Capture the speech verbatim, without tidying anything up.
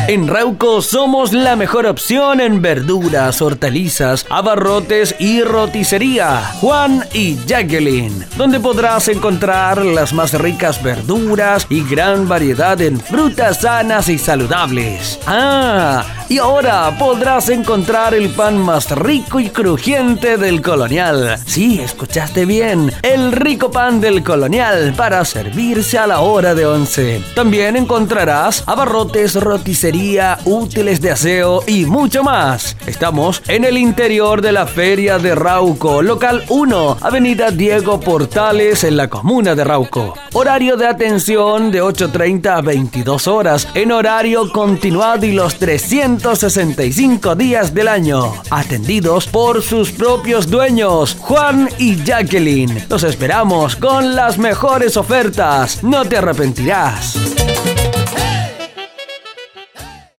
En Rauco somos la mejor opción en verduras, hortalizas, abarrotes y roticería. Juan y Jacqueline, donde podrás encontrar las más ricas verduras y gran variedad en frutas sanas y saludables. Ah, y ahora podrás encontrar el pan más rico y crujiente del Colonial. Sí, escuchaste bien, el rico pan del Colonial para servirse a la hora de once. También encontrarás abarrotes, roticería, útiles de aseo y mucho más. Estamos en el interior de la Feria de Rauco, local uno, Avenida Diego Portales, en la comuna de Rauco. Horario de atención de ocho treinta a veintidós horas, en horario continuado y los trescientos sesenta y cinco días del año. Atendidos por sus propios dueños, Juan y Jacqueline. Los esperamos con las mejores ofertas. No te arrepentirás.